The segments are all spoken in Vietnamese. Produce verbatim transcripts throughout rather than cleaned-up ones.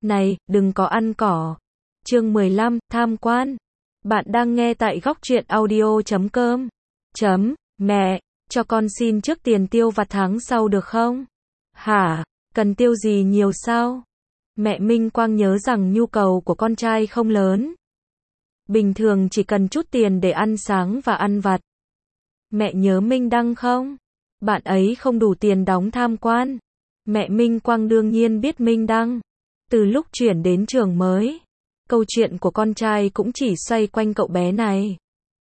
Này, đừng có ăn cỏ. Chương mười lăm, tham quan. Bạn đang nghe tại góc truyện audio chấm com. Chấm, mẹ, cho con xin trước tiền tiêu vặt tháng sau được không? Hả, cần tiêu gì nhiều sao? Mẹ Minh Quang nhớ rằng nhu cầu của con trai không lớn. Bình thường chỉ cần chút tiền để ăn sáng và ăn vặt. Mẹ nhớ Minh Đăng không? Bạn ấy không đủ tiền đóng tham quan. Mẹ Minh Quang đương nhiên biết Minh Đăng. Từ lúc chuyển đến trường mới, câu chuyện của con trai cũng chỉ xoay quanh cậu bé này.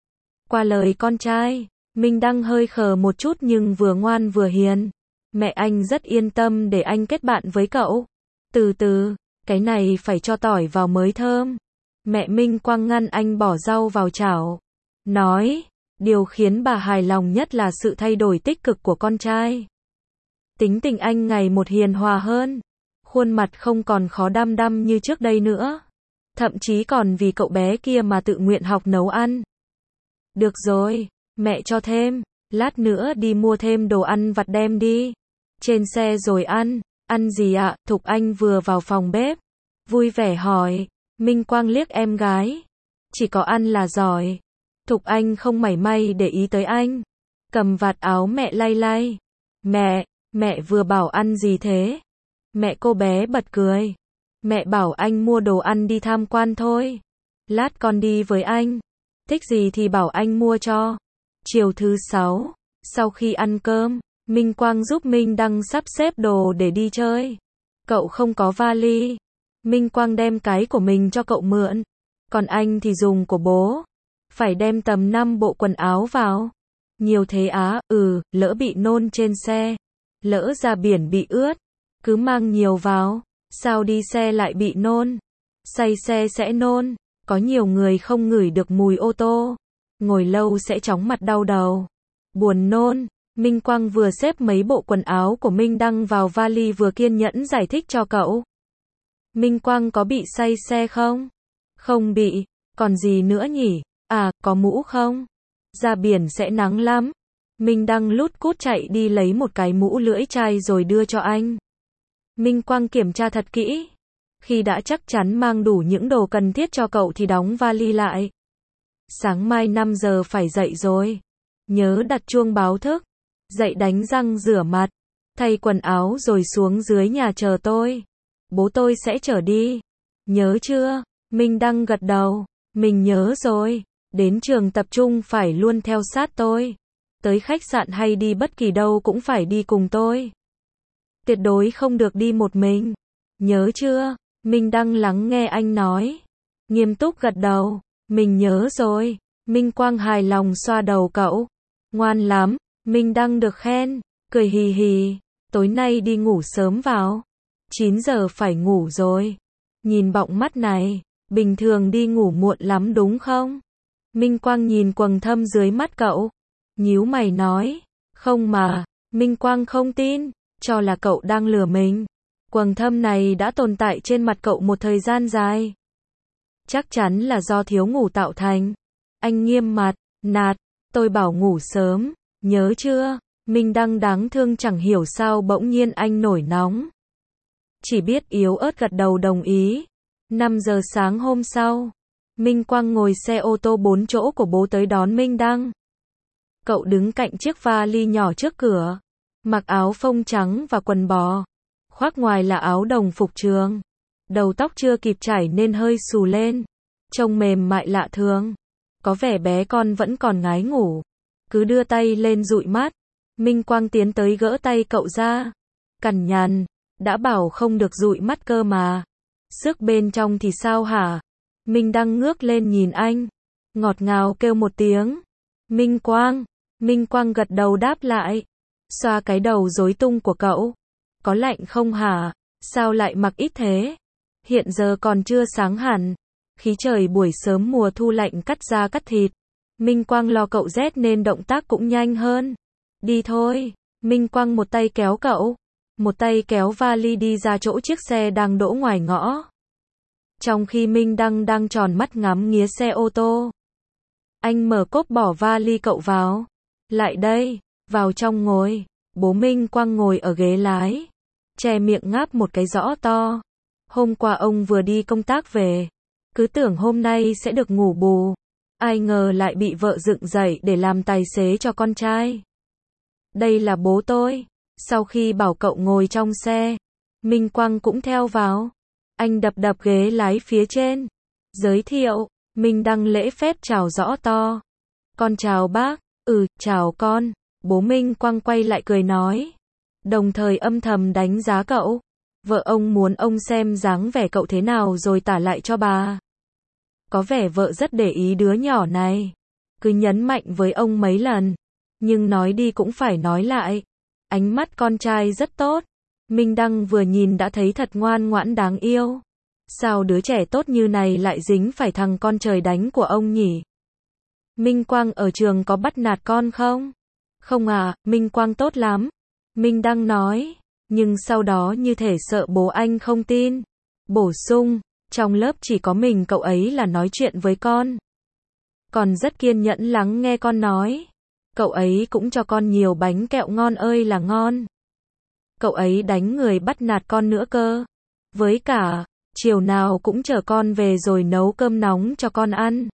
Qua lời con trai, Minh Đăng hơi khờ một chút nhưng vừa ngoan vừa hiền. Mẹ anh rất yên tâm để anh kết bạn với cậu. Từ từ, cái này phải cho tỏi vào mới thơm. Mẹ Minh Quang ngăn anh bỏ rau vào chảo. Nói, điều khiến bà hài lòng nhất là sự thay đổi tích cực của con trai. Tính tình anh ngày một hiền hòa hơn. Khuôn mặt không còn khó đăm đăm như trước đây nữa. Thậm chí còn vì cậu bé kia mà tự nguyện học nấu ăn. Được rồi, mẹ cho thêm. Lát nữa đi mua thêm đồ ăn vặt đem đi. Trên xe rồi ăn. Ăn gì ạ? Thục Anh vừa vào phòng bếp. Vui vẻ hỏi. Minh Quang liếc em gái. Chỉ có ăn là giỏi. Thục Anh không mảy may để ý tới anh. Cầm vạt áo mẹ lay lay. Mẹ, mẹ vừa bảo ăn gì thế? Mẹ cô bé bật cười. Mẹ bảo anh mua đồ ăn đi tham quan thôi. Lát con đi với anh. Thích gì thì bảo anh mua cho. Chiều thứ sáu, sau khi ăn cơm, Minh Quang giúp Minh Đăng sắp xếp đồ để đi chơi. Cậu không có vali. Minh Quang đem cái của mình cho cậu mượn. Còn anh thì dùng của bố. Phải đem tầm năm bộ quần áo vào. Nhiều thế á, ừ, lỡ bị nôn trên xe. Lỡ ra biển bị ướt. Cứ mang nhiều vào. Sao đi xe lại bị nôn? Say xe sẽ nôn. Có nhiều người không ngửi được mùi ô tô. Ngồi lâu sẽ chóng mặt đau đầu. Buồn nôn. Minh Quang vừa xếp mấy bộ quần áo của Minh Đăng vào vali vừa kiên nhẫn giải thích cho cậu. Minh Quang có bị say xe không? Không bị. Còn gì nữa nhỉ? À, có mũ không? Ra biển sẽ nắng lắm. Minh Đăng lút cút chạy đi lấy một cái mũ lưỡi chai rồi đưa cho anh. Minh Quang kiểm tra thật kỹ. Khi đã chắc chắn mang đủ những đồ cần thiết cho cậu thì đóng vali lại. Sáng mai năm giờ phải dậy rồi. Nhớ đặt chuông báo thức. Dậy đánh răng rửa mặt. Thay quần áo rồi xuống dưới nhà chờ tôi. Bố tôi sẽ chở đi. Nhớ chưa? Minh Đăng gật đầu. Mình nhớ rồi. Đến trường tập trung phải luôn theo sát tôi. Tới khách sạn hay đi bất kỳ đâu cũng phải đi cùng tôi. Tuyệt đối không được đi một mình. Nhớ chưa? Minh Đăng lắng nghe anh nói. Nghiêm túc gật đầu. Mình nhớ rồi. Minh Quang hài lòng xoa đầu cậu. Ngoan lắm. Minh Đăng được khen. Cười hì hì. Tối nay đi ngủ sớm vào. chín giờ phải ngủ rồi. Nhìn bọng mắt này. Bình thường đi ngủ muộn lắm đúng không? Minh Quang nhìn quầng thâm dưới mắt cậu. Nhíu mày nói. Không mà. Minh Quang không tin. Cho là cậu đang lừa mình. Quầng thâm này đã tồn tại trên mặt cậu một thời gian dài. Chắc chắn là do thiếu ngủ tạo thành. Anh nghiêm mặt. Nạt. Tôi bảo ngủ sớm. Nhớ chưa? Minh Đăng đáng thương chẳng hiểu sao bỗng nhiên anh nổi nóng. Chỉ biết yếu ớt gật đầu đồng ý. năm giờ sáng hôm sau, Minh Quang ngồi xe ô tô bốn chỗ của bố tới đón Minh Đăng. Cậu đứng cạnh chiếc vali nhỏ trước cửa. Mặc áo phông trắng và quần bò. Khoác ngoài là áo đồng phục trường. Đầu tóc chưa kịp chải nên hơi xù lên. Trông mềm mại lạ thường. Có vẻ bé con vẫn còn ngái ngủ. Cứ đưa tay lên dụi mắt. Minh Quang tiến tới gỡ tay cậu ra. Cằn nhằn. Đã bảo không được dụi mắt cơ mà. Sức bên trong thì sao hả? Minh Đăng ngước lên nhìn anh. Ngọt ngào kêu một tiếng. Minh Quang. Minh Quang gật đầu đáp lại. Xoa cái đầu rối tung của cậu. Có lạnh không hả? Sao lại mặc ít thế? Hiện giờ còn chưa sáng hẳn. Khí trời buổi sớm mùa thu lạnh cắt da cắt thịt. Minh Quang lo cậu rét nên động tác cũng nhanh hơn. Đi thôi. Minh Quang một tay kéo cậu. Một tay kéo vali đi ra chỗ chiếc xe đang đỗ ngoài ngõ. Trong khi Minh Đăng đang tròn mắt ngắm nghía xe ô tô. Anh mở cốp bỏ vali cậu vào. Lại đây. Vào trong ngồi. Bố Minh Quang ngồi ở ghế lái. Che miệng ngáp một cái rõ to. Hôm qua ông vừa đi công tác về, cứ tưởng hôm nay sẽ được ngủ bù, ai ngờ lại bị vợ dựng dậy để làm tài xế cho con trai. Đây là bố tôi. Sau khi bảo cậu ngồi trong xe, Minh Quang cũng theo vào. Anh đập đập ghế lái phía trên. Giới thiệu, Minh Đăng lễ phép chào rõ to. Con chào bác. Ừ, chào con. Bố Minh Quang quay lại cười nói. Đồng thời âm thầm đánh giá cậu. Vợ ông muốn ông xem dáng vẻ cậu thế nào rồi tả lại cho bà. Có vẻ vợ rất để ý đứa nhỏ này. Cứ nhấn mạnh với ông mấy lần. Nhưng nói đi cũng phải nói lại. Ánh mắt con trai rất tốt. Minh Đăng vừa nhìn đã thấy thật ngoan ngoãn đáng yêu. Sao đứa trẻ tốt như này lại dính phải thằng con trời đánh của ông nhỉ? Minh Quang ở trường có bắt nạt con không? Không à, Minh Quang tốt lắm. Minh Đăng nói. Nhưng sau đó như thể sợ bố anh không tin. Bổ sung, trong lớp chỉ có mình cậu ấy là nói chuyện với con. Còn rất kiên nhẫn lắng nghe con nói. Cậu ấy cũng cho con nhiều bánh kẹo ngon ơi là ngon. Cậu ấy đánh người bắt nạt con nữa cơ. Với cả, chiều nào cũng chở con về rồi nấu cơm nóng cho con ăn.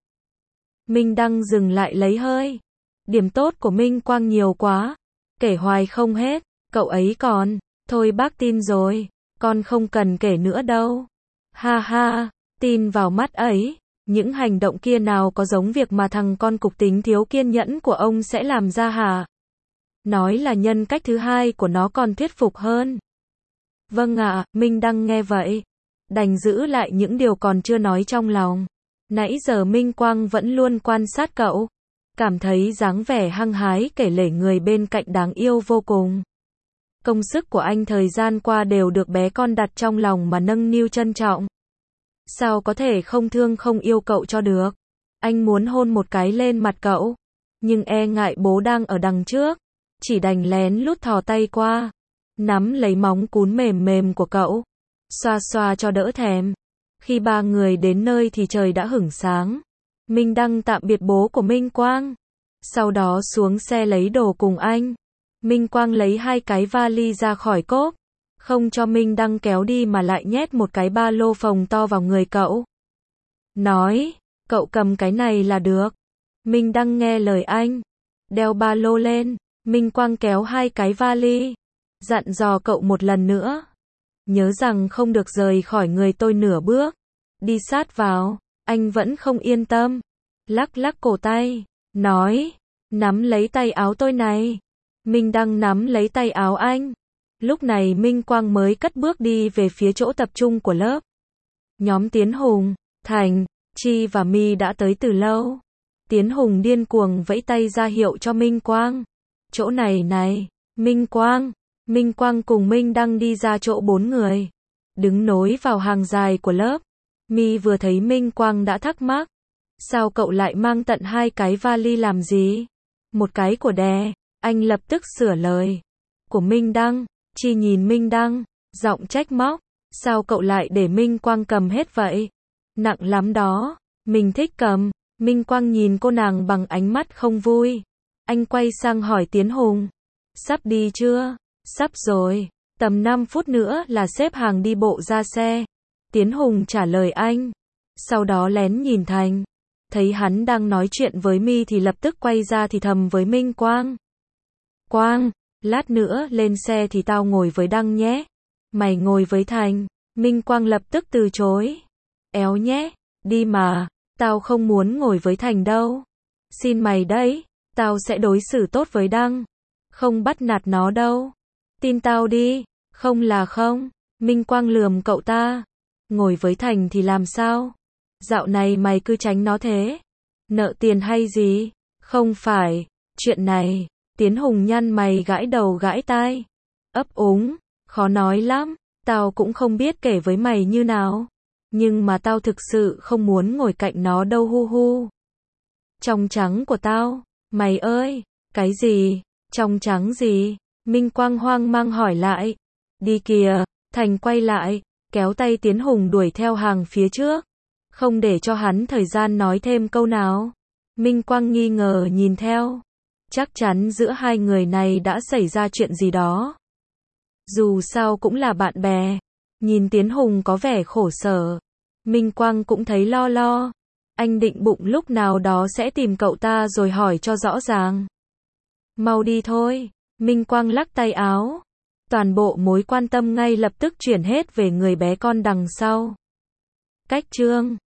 Minh Đăng dừng lại lấy hơi. Điểm tốt của Minh Quang nhiều quá. Kể hoài không hết. Cậu ấy còn. Thôi bác tin rồi. Con không cần kể nữa đâu. Ha ha, tin vào mắt ấy. Những hành động kia nào có giống việc mà thằng con cục tính thiếu kiên nhẫn của ông sẽ làm ra hả? Nói là nhân cách thứ hai của nó còn thuyết phục hơn. Vâng ạ, Minh Đăng nghe vậy. Đành giữ lại những điều còn chưa nói trong lòng. Nãy giờ Minh Quang vẫn luôn quan sát cậu. Cảm thấy dáng vẻ hăng hái kể lể người bên cạnh đáng yêu vô cùng. Công sức của anh thời gian qua đều được bé con đặt trong lòng mà nâng niu trân trọng. Sao có thể không thương không yêu cậu cho được? Anh muốn hôn một cái lên mặt cậu. Nhưng e ngại bố đang ở đằng trước. Chỉ đành lén lút thò tay qua. Nắm lấy móng cún mềm mềm của cậu. Xoa xoa cho đỡ thèm. Khi ba người đến nơi thì trời đã hửng sáng. Minh Đăng tạm biệt bố của Minh Quang. Sau đó xuống xe lấy đồ cùng anh. Minh Quang lấy hai cái vali ra khỏi cốp. Không cho Minh Đăng kéo đi mà lại nhét một cái ba lô phồng to vào người cậu. Nói, cậu cầm cái này là được. Minh Đăng nghe lời anh. Đeo ba lô lên. Minh Quang kéo hai cái vali. Dặn dò cậu một lần nữa. Nhớ rằng không được rời khỏi người tôi nửa bước. Đi sát vào. Anh vẫn không yên tâm. Lắc lắc cổ tay. Nói, nắm lấy tay áo tôi này. Minh Đăng nắm lấy tay áo anh. Lúc này Minh Quang mới cất bước đi về phía chỗ tập trung của lớp. Nhóm Tiến Hùng, Thành, Chi và My đã tới từ lâu. Tiến Hùng điên cuồng vẫy tay ra hiệu cho Minh Quang. Chỗ này này, Minh Quang. Minh Quang cùng Minh Đăng đi ra chỗ bốn người. Đứng nối vào hàng dài của lớp. My vừa thấy Minh Quang đã thắc mắc. Sao cậu lại mang tận hai cái vali làm gì? Một cái của Đè. Anh lập tức sửa lời. Của Minh Đăng. Chi nhìn Minh Đăng, giọng trách móc. Sao cậu lại để Minh Quang cầm hết vậy? Nặng lắm đó. Mình thích cầm. Minh Quang nhìn cô nàng bằng ánh mắt không vui. Anh quay sang hỏi Tiến Hùng. Sắp đi chưa? Sắp rồi. Tầm năm phút nữa là xếp hàng đi bộ ra xe. Tiến Hùng trả lời anh. Sau đó lén nhìn Thành. Thấy hắn đang nói chuyện với My thì lập tức quay ra thì thầm với Minh Quang. Quang, lát nữa lên xe thì tao ngồi với Đăng nhé. Mày ngồi với Thành. Minh Quang lập tức từ chối. Éo nhé, đi mà, tao không muốn ngồi với Thành đâu. Xin mày đấy, tao sẽ đối xử tốt với Đăng. Không bắt nạt nó đâu. Tin tao đi, không là không. Minh Quang lườm cậu ta. Ngồi với Thành thì làm sao? Dạo này mày cứ tránh nó thế. Nợ tiền hay gì? Không phải, chuyện này. Tiến Hùng nhăn mày gãi đầu gãi tai. Ấp úng, khó nói lắm. Tao cũng không biết kể với mày như nào. Nhưng mà tao thực sự không muốn ngồi cạnh nó đâu hu hu. Trong trắng của tao. Mày ơi, cái gì? Trong trắng gì? Minh Quang hoang mang hỏi lại. Đi kìa, Thành quay lại, kéo tay Tiến Hùng đuổi theo hàng phía trước. Không để cho hắn thời gian nói thêm câu nào. Minh Quang nghi ngờ nhìn theo. Chắc chắn giữa hai người này đã xảy ra chuyện gì đó. Dù sao cũng là bạn bè. Nhìn Tiến Hùng có vẻ khổ sở. Minh Quang cũng thấy lo lo. Anh định bụng lúc nào đó sẽ tìm cậu ta rồi hỏi cho rõ ràng. Mau đi thôi. Minh Quang lắc tay áo. Toàn bộ mối quan tâm ngay lập tức chuyển hết về người bé con đằng sau. Cách chương